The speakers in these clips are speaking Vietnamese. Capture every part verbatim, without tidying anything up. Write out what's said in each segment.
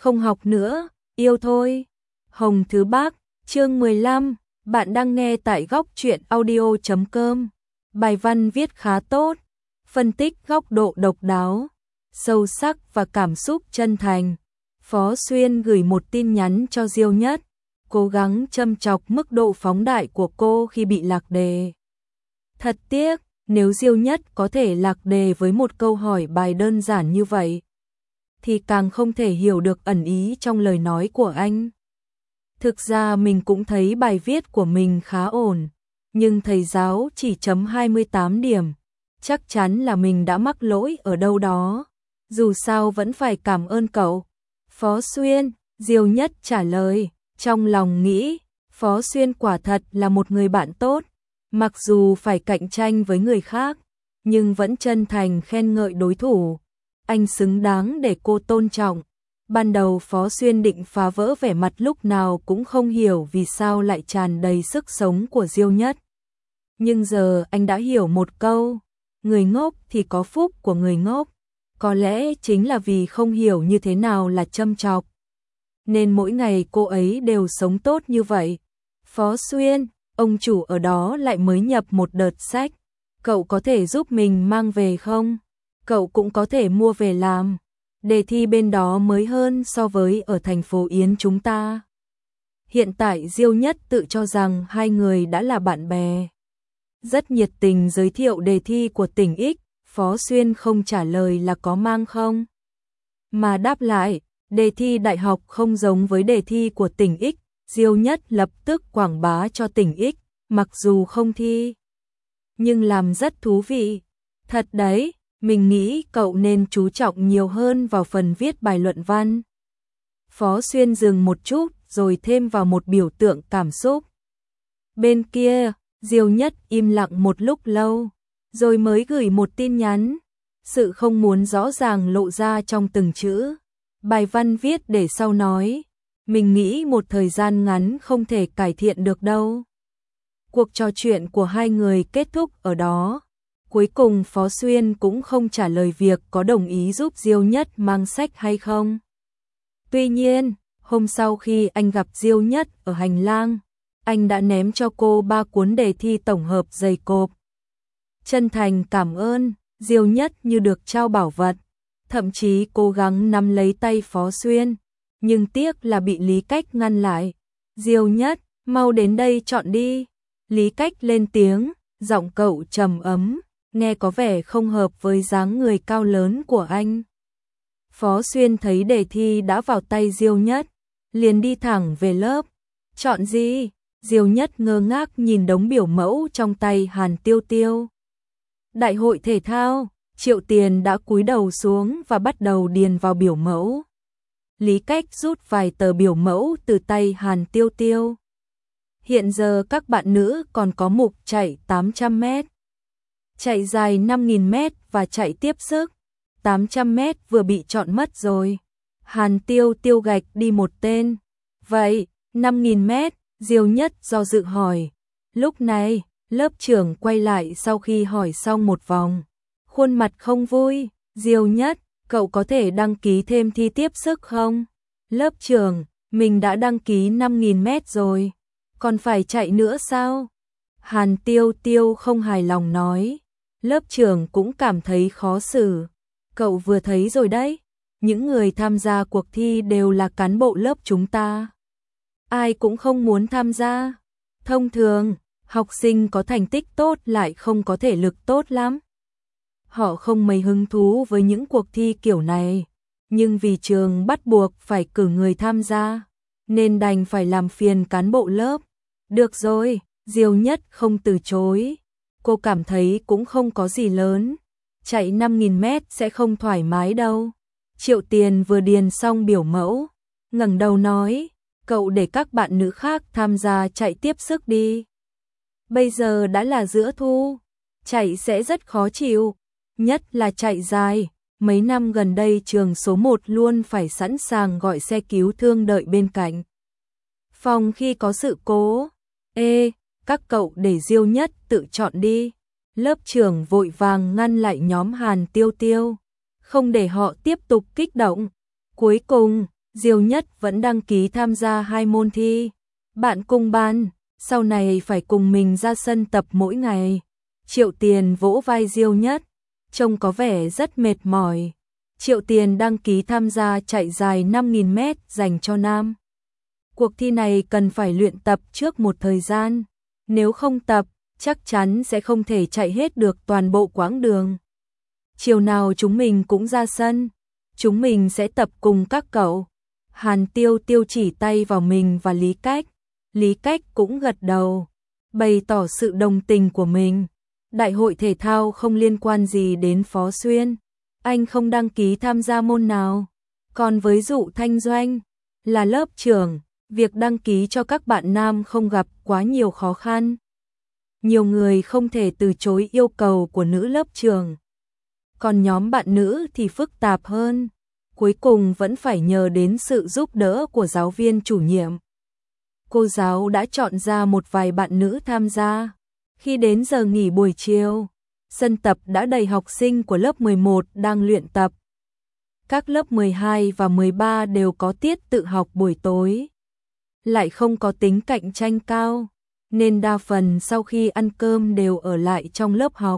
không học nữa, yêu thôi. Hồng Thứ Bác, chương mười lăm, bạn đang nghe tại góc truyện audio chấm com. Bài văn viết khá tốt, phân tích góc độ độc đáo, sâu sắc và cảm xúc chân thành. Phó Xuyên gửi một tin nhắn cho Diêu Nhất, cố gắng châm chọc mức độ phóng đại của cô khi bị lạc đề. Thật tiếc, nếu Diêu Nhất có thể lạc đề với một câu hỏi bài đơn giản như vậy, thì càng không thể hiểu được ẩn ý trong lời nói của anh. Thực ra mình cũng thấy bài viết của mình khá ổn, nhưng thầy giáo chỉ chấm hai mươi tám điểm, chắc chắn là mình đã mắc lỗi ở đâu đó. Dù sao vẫn phải cảm ơn cậu. Phó Xuyên, Diêu Nhất trả lời, trong lòng nghĩ, Phó Xuyên quả thật là một người bạn tốt, mặc dù phải cạnh tranh với người khác, nhưng vẫn chân thành khen ngợi đối thủ. Anh xứng đáng để cô tôn trọng. Ban đầu Phó Xuyên định phá vỡ vẻ mặt lúc nào cũng không hiểu vì sao lại tràn đầy sức sống của Diêu Nhất. Nhưng giờ anh đã hiểu một câu, người ngốc thì có phúc của người ngốc. Có lẽ chính là vì không hiểu như thế nào là châm chọc, nên mỗi ngày cô ấy đều sống tốt như vậy. Phó Xuyên, ông chủ ở đó lại mới nhập một đợt sách, cậu có thể giúp mình mang về không? Cậu cũng có thể mua về làm. Đề thi bên đó mới hơn so với ở thành phố Yến chúng ta. Hiện tại Diêu Nhất tự cho rằng hai người đã là bạn bè, rất nhiệt tình giới thiệu đề thi của tỉnh X. Phó Xuyên không trả lời là có mang không, mà đáp lại, đề thi đại học không giống với đề thi của tỉnh X. Diêu Nhất lập tức quảng bá cho tỉnh X, mặc dù không thi, nhưng làm rất thú vị. Thật đấy, mình nghĩ cậu nên chú trọng nhiều hơn vào phần viết bài luận văn. Phó Xuyên dừng một chút rồi thêm vào một biểu tượng cảm xúc. Bên kia, Diêu Nhất im lặng một lúc lâu, rồi mới gửi một tin nhắn. Sự không muốn rõ ràng lộ ra trong từng chữ. Bài văn viết để sau nói, mình nghĩ một thời gian ngắn không thể cải thiện được đâu. Cuộc trò chuyện của hai người kết thúc ở đó. Cuối cùng Phó Xuyên cũng không trả lời việc có đồng ý giúp Diêu Nhất mang sách hay không. Tuy nhiên, hôm sau khi anh gặp Diêu Nhất ở hành lang, anh đã ném cho cô ba cuốn đề thi tổng hợp dày cộp. Chân thành cảm ơn, Diêu Nhất như được trao bảo vật, thậm chí cố gắng nắm lấy tay Phó Xuyên, nhưng tiếc là bị Lý Cách ngăn lại. Diêu Nhất, mau đến đây chọn đi. Lý Cách lên tiếng, giọng cậu trầm ấm, nghe có vẻ không hợp với dáng người cao lớn của anh. Phó Xuyên thấy đề thi đã vào tay Diêu Nhất, liền đi thẳng về lớp. Chọn gì? Diêu Nhất ngơ ngác nhìn đống biểu mẫu trong tay Hàn Tiêu Tiêu. Đại hội thể thao. Triệu Tiền đã cúi đầu xuống và bắt đầu điền vào biểu mẫu. Lý Cách rút vài tờ biểu mẫu từ tay Hàn Tiêu Tiêu. Hiện giờ các bạn nữ còn có mục chạy tám trăm mét, chạy dài năm nghìn mét và chạy tiếp sức. tám trăm mét vừa bị chọn mất rồi. Hàn Tiêu Tiêu gạch đi một tên. Vậy, năm nghìn mét, Diêu Nhất do dự hỏi. Lúc này, lớp trưởng quay lại sau khi hỏi xong một vòng. Khuôn mặt không vui, Diêu Nhất, cậu có thể đăng ký thêm thi tiếp sức không? Lớp trưởng, mình đã đăng ký năm nghìn mét rồi, còn phải chạy nữa sao? Hàn Tiêu Tiêu không hài lòng nói. Lớp trưởng cũng cảm thấy khó xử. Cậu vừa thấy rồi đấy, những người tham gia cuộc thi đều là cán bộ lớp chúng ta. Ai cũng không muốn tham gia. Thông thường, học sinh có thành tích tốt lại không có thể lực tốt lắm. Họ không mấy hứng thú với những cuộc thi kiểu này, nhưng vì trường bắt buộc phải cử người tham gia, nên đành phải làm phiền cán bộ lớp. Được rồi, Diêu Nhất không từ chối. Cô cảm thấy cũng không có gì lớn, chạy năm nghìn mét sẽ không thoải mái đâu. Triệu Tiền vừa điền xong biểu mẫu, ngẩng đầu nói, cậu để các bạn nữ khác tham gia chạy tiếp sức đi. Bây giờ đã là giữa thu, chạy sẽ rất khó chịu, nhất là chạy dài. Mấy năm gần đây trường số một luôn phải sẵn sàng gọi xe cứu thương đợi bên cạnh phòng khi có sự cố. Ê, các cậu để Diêu Nhất tự chọn đi. Lớp trưởng vội vàng ngăn lại nhóm Hàn Tiêu Tiêu, không để họ tiếp tục kích động. Cuối cùng, Diêu Nhất vẫn đăng ký tham gia hai môn thi. Bạn cùng ban, sau này phải cùng mình ra sân tập mỗi ngày. Triệu Tiền vỗ vai Diêu Nhất, trông có vẻ rất mệt mỏi. Triệu Tiền đăng ký tham gia chạy dài năm nghìn mét dành cho nam. Cuộc thi này cần phải luyện tập trước một thời gian. Nếu không tập, chắc chắn sẽ không thể chạy hết được toàn bộ quãng đường. Chiều nào chúng mình cũng ra sân. Chúng mình sẽ tập cùng các cậu. Hàn Tiêu Tiêu chỉ tay vào mình và Lý Cách. Lý Cách cũng gật đầu, bày tỏ sự đồng tình của mình. Đại hội thể thao không liên quan gì đến Phó Xuyên. Anh không đăng ký tham gia môn nào. Còn với Dụ Thanh Doanh, là lớp trưởng, việc đăng ký cho các bạn nam không gặp quá nhiều khó khăn. Nhiều người không thể từ chối yêu cầu của nữ lớp trưởng. Còn nhóm bạn nữ thì phức tạp hơn. Cuối cùng vẫn phải nhờ đến sự giúp đỡ của giáo viên chủ nhiệm. Cô giáo đã chọn ra một vài bạn nữ tham gia. Khi đến giờ nghỉ buổi chiều, sân tập đã đầy học sinh của lớp mười một đang luyện tập. Các lớp mười hai và mười ba đều có tiết tự học buổi tối. Lại không có tính cạnh tranh cao, nên đa phần sau khi ăn cơm đều ở lại trong lớp học.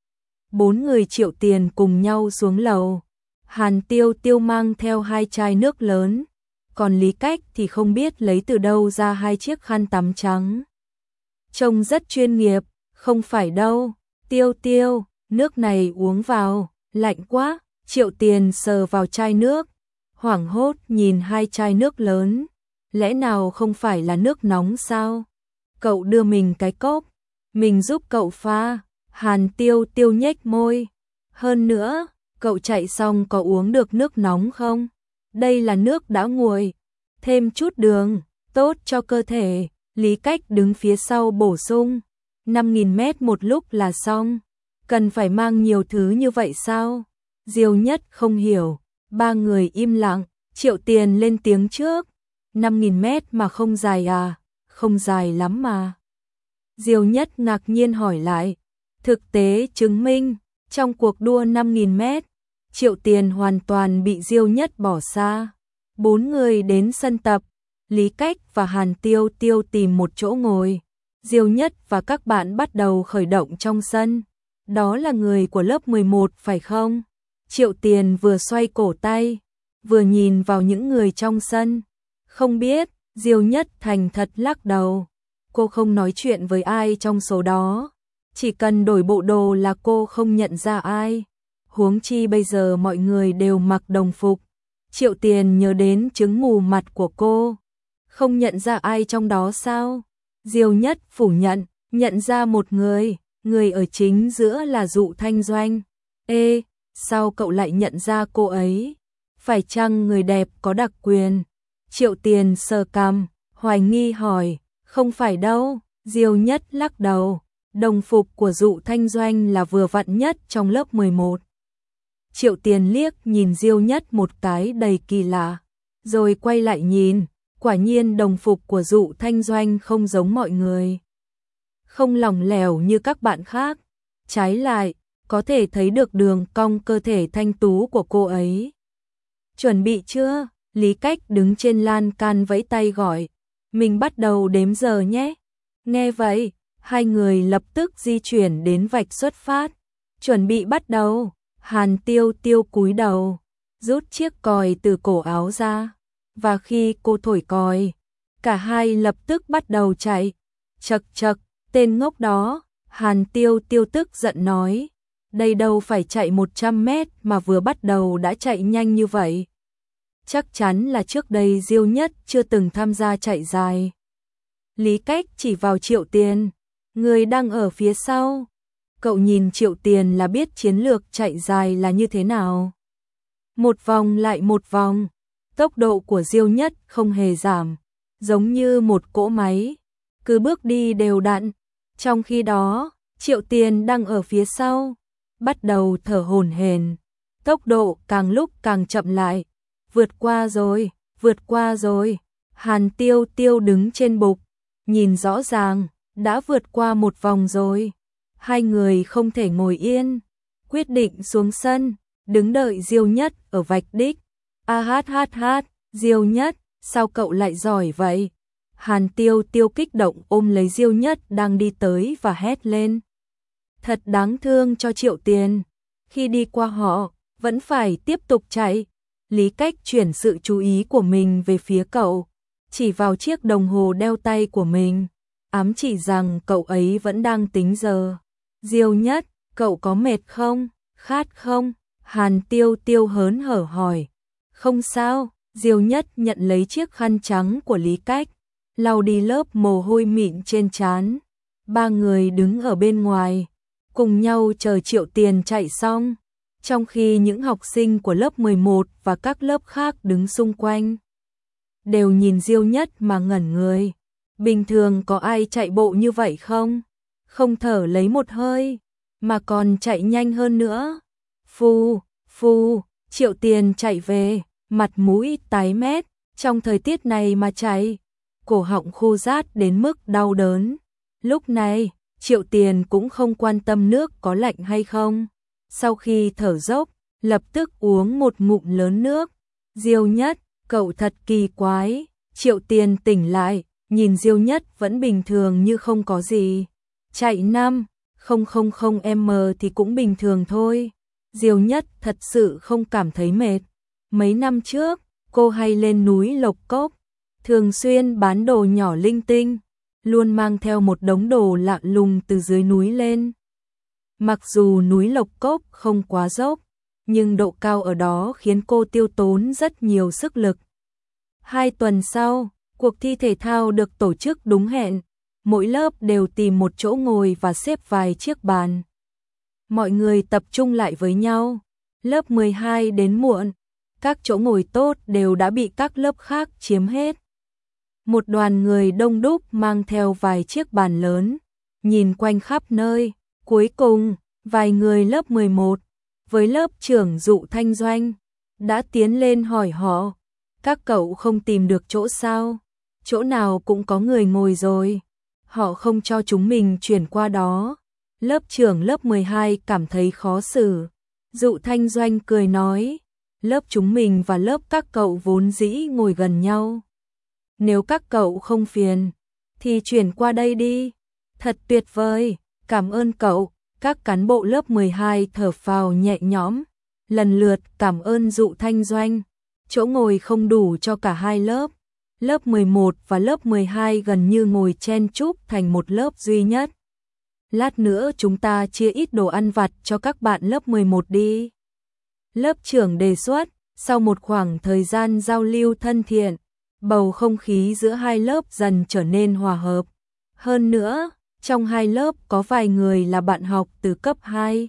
Bốn người Triệu Tiền cùng nhau xuống lầu. Hàn Tiêu Tiêu mang theo hai chai nước lớn, còn Lý Cách thì không biết lấy từ đâu ra hai chiếc khăn tắm trắng. Trông rất chuyên nghiệp, không phải đâu. Tiêu Tiêu, nước này uống vào, lạnh quá. Triệu Tiền sờ vào chai nước, hoảng hốt nhìn hai chai nước lớn. Lẽ nào không phải là nước nóng sao? Cậu đưa mình cái cốc, mình giúp cậu pha. Hàn Tiêu Tiêu nhếch môi. Hơn nữa, cậu chạy xong có uống được nước nóng không? Đây là nước đã nguội, thêm chút đường, tốt cho cơ thể. Lý Cách đứng phía sau bổ sung. năm nghìn mét một lúc là xong. Cần phải mang nhiều thứ như vậy sao? Diêu Nhất không hiểu. Ba người im lặng. Triệu Tiền lên tiếng trước. năm nghìn mét mà không dài à? Không dài lắm mà. Diêu Nhất ngạc nhiên hỏi lại. Thực tế chứng minh, trong cuộc đua năm nghìn mét, Triệu Tiền hoàn toàn bị Diêu Nhất bỏ xa. Bốn người đến sân tập, Lý Cách và Hàn Tiêu Tiêu tìm một chỗ ngồi. Diêu Nhất và các bạn bắt đầu khởi động trong sân. Đó là người của lớp mười một phải không? Triệu Tiền vừa xoay cổ tay, vừa nhìn vào những người trong sân. Không biết, Diêu Nhất thành thật lắc đầu. Cô không nói chuyện với ai trong số đó. Chỉ cần đổi bộ đồ là cô không nhận ra ai. Huống chi bây giờ mọi người đều mặc đồng phục. Triệu Tiền nhớ đến chứng mù mặt của cô. Không nhận ra ai trong đó sao? Diêu Nhất phủ nhận, nhận ra một người. Người ở chính giữa là Dụ Thanh Doanh. Ê, sao cậu lại nhận ra cô ấy? Phải chăng người đẹp có đặc quyền? Triệu Tiền sờ cằm, hoài nghi hỏi. Không phải đâu. Diêu Nhất lắc đầu. Đồng phục của Dụ Thanh Doanh là vừa vặn nhất trong lớp mười một. Triệu Tiền liếc nhìn Diêu Nhất một cái đầy kỳ lạ, rồi quay lại nhìn, quả nhiên đồng phục của Dụ Thanh Doanh không giống mọi người. Không lỏng lẻo như các bạn khác, trái lại, có thể thấy được đường cong cơ thể thanh tú của cô ấy. Chuẩn bị chưa? Lý Cách đứng trên lan can vẫy tay gọi, mình bắt đầu đếm giờ nhé. Nghe vậy, hai người lập tức di chuyển đến vạch xuất phát. Chuẩn bị bắt đầu. Hàn Tiêu Tiêu cúi đầu, rút chiếc còi từ cổ áo ra. Và khi cô thổi còi, cả hai lập tức bắt đầu chạy. Chật chật, tên ngốc đó. Hàn Tiêu Tiêu tức giận nói. Đây đâu phải chạy một trăm mét mà vừa bắt đầu đã chạy nhanh như vậy. Chắc chắn là trước đây Diêu Nhất chưa từng tham gia chạy dài. Lý Cách chỉ vào Triệu Tiền. Người đang ở phía sau. Cậu nhìn Triệu Tiền là biết chiến lược chạy dài là như thế nào. Một vòng lại một vòng. Tốc độ của Diêu Nhất không hề giảm. Giống như một cỗ máy. Cứ bước đi đều đặn. Trong khi đó, Triệu Tiền đang ở phía sau. Bắt đầu thở hổn hển. Tốc độ càng lúc càng chậm lại. Vượt qua rồi, vượt qua rồi. Hàn Tiêu Tiêu đứng trên bục. Nhìn rõ ràng, đã vượt qua một vòng rồi. Hai người không thể ngồi yên. Quyết định xuống sân, đứng đợi Diêu Nhất ở vạch đích. A hát hát hát, Diêu Nhất, sao cậu lại giỏi vậy? Hàn Tiêu Tiêu kích động ôm lấy Diêu Nhất đang đi tới và hét lên. Thật đáng thương cho Triệu Tiền. Khi đi qua họ, vẫn phải tiếp tục chạy. Lý Cách chuyển sự chú ý của mình về phía cậu, chỉ vào chiếc đồng hồ đeo tay của mình, ám chỉ rằng cậu ấy vẫn đang tính giờ. Diêu Nhất, cậu có mệt không? Khát không? Hàn Tiêu Tiêu hớn hở hỏi. Không sao. Diêu Nhất nhận lấy chiếc khăn trắng của Lý Cách, lau đi lớp mồ hôi mịn trên trán. Ba người đứng ở bên ngoài, cùng nhau chờ Triệu Tiền chạy xong, trong khi những học sinh của lớp mười một và các lớp khác đứng xung quanh đều nhìn Diêu Nhất mà ngẩn người. Bình thường có ai chạy bộ như vậy không? Không thở lấy một hơi, mà còn chạy nhanh hơn nữa. Phu, phu, Triệu Tiền chạy về, mặt mũi tái mét, trong thời tiết này mà chạy, cổ họng khô rát đến mức đau đớn. Lúc này, Triệu Tiền cũng không quan tâm nước có lạnh hay không. Sau khi thở dốc, lập tức uống một ngụm lớn nước. Diêu Nhất, cậu thật kỳ quái. Triệu Tiền tỉnh lại, nhìn Diêu Nhất vẫn bình thường như không có gì. Chạy năm, không không không em thì cũng bình thường thôi. Diêu Nhất thật sự không cảm thấy mệt. Mấy năm trước, cô hay lên núi Lộc Cốc, thường xuyên bán đồ nhỏ linh tinh, luôn mang theo một đống đồ lạ lùng từ dưới núi lên. Mặc dù núi Lộc Cốc không quá dốc, nhưng độ cao ở đó khiến cô tiêu tốn rất nhiều sức lực. Hai tuần sau, cuộc thi thể thao được tổ chức đúng hẹn, mỗi lớp đều tìm một chỗ ngồi và xếp vài chiếc bàn. Mọi người tập trung lại với nhau, lớp mười hai đến muộn, các chỗ ngồi tốt đều đã bị các lớp khác chiếm hết. Một đoàn người đông đúc mang theo vài chiếc bàn lớn, nhìn quanh khắp nơi. Cuối cùng, vài người lớp mười một, với lớp trưởng Dụ Thanh Doanh, đã tiến lên hỏi họ, các cậu không tìm được chỗ sao? Chỗ nào cũng có người ngồi rồi. Họ không cho chúng mình chuyển qua đó. Lớp trưởng lớp mười hai cảm thấy khó xử. Dụ Thanh Doanh cười nói, lớp chúng mình và lớp các cậu vốn dĩ ngồi gần nhau. Nếu các cậu không phiền, thì chuyển qua đây đi. Thật tuyệt vời, cảm ơn cậu. Các cán bộ lớp mười hai thở phào nhẹ nhõm, lần lượt cảm ơn Dụ Thanh Doanh. Chỗ ngồi không đủ cho cả hai lớp. Lớp mười một và lớp mười hai gần như ngồi chen chúc thành một lớp duy nhất. Lát nữa chúng ta chia ít đồ ăn vặt cho các bạn lớp mười một đi. Lớp trưởng đề xuất, sau một khoảng thời gian giao lưu thân thiện, bầu không khí giữa hai lớp dần trở nên hòa hợp. Hơn nữa, trong hai lớp có vài người là bạn học từ cấp hai.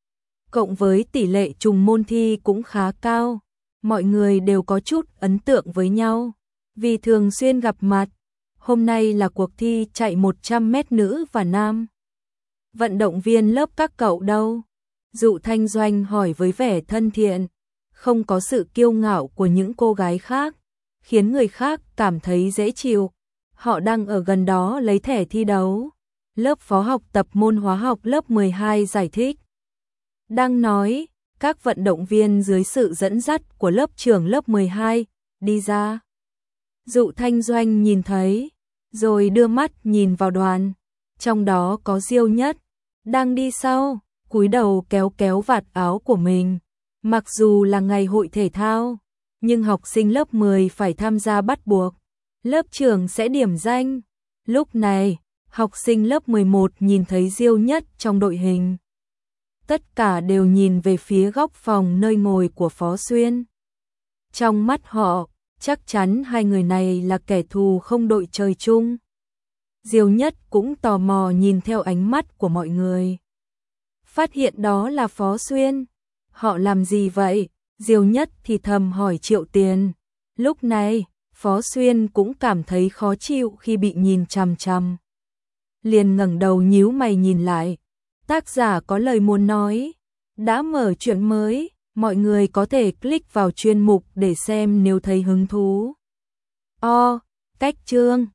Cộng với tỷ lệ trùng môn thi cũng khá cao, mọi người đều có chút ấn tượng với nhau. Vì thường xuyên gặp mặt, hôm nay là cuộc thi chạy một trăm mét nữ và nam. Vận động viên lớp các cậu đâu? Dụ Thanh Doanh hỏi với vẻ thân thiện, không có sự kiêu ngạo của những cô gái khác, khiến người khác cảm thấy dễ chịu. Họ đang ở gần đó lấy thẻ thi đấu. Lớp phó học tập môn hóa học lớp mười hai giải thích. Đang nói, các vận động viên dưới sự dẫn dắt của lớp trưởng lớp mười hai đi ra. Dụ Thanh Doanh nhìn thấy, rồi đưa mắt nhìn vào đoàn. Trong đó có Diêu Nhất, đang đi sau, cúi đầu kéo kéo vạt áo của mình. Mặc dù là ngày hội thể thao, nhưng học sinh lớp mười phải tham gia bắt buộc. Lớp trưởng sẽ điểm danh. Lúc này, học sinh lớp mười một nhìn thấy Diêu Nhất trong đội hình. Tất cả đều nhìn về phía góc phòng nơi ngồi của Phó Xuyên. Trong mắt họ, chắc chắn hai người này là kẻ thù không đội trời chung. Diêu Nhất cũng tò mò nhìn theo ánh mắt của mọi người. Phát hiện đó là Phó Xuyên. Họ làm gì vậy? Diêu Nhất thì thầm hỏi Triệu Tiền. Lúc này, Phó Xuyên cũng cảm thấy khó chịu khi bị nhìn chằm chằm. Liền ngẩng đầu nhíu mày nhìn lại. Tác giả có lời muốn nói. Đã mở chuyện mới, mọi người có thể click vào chuyên mục để xem nếu thấy hứng thú. O, cách chương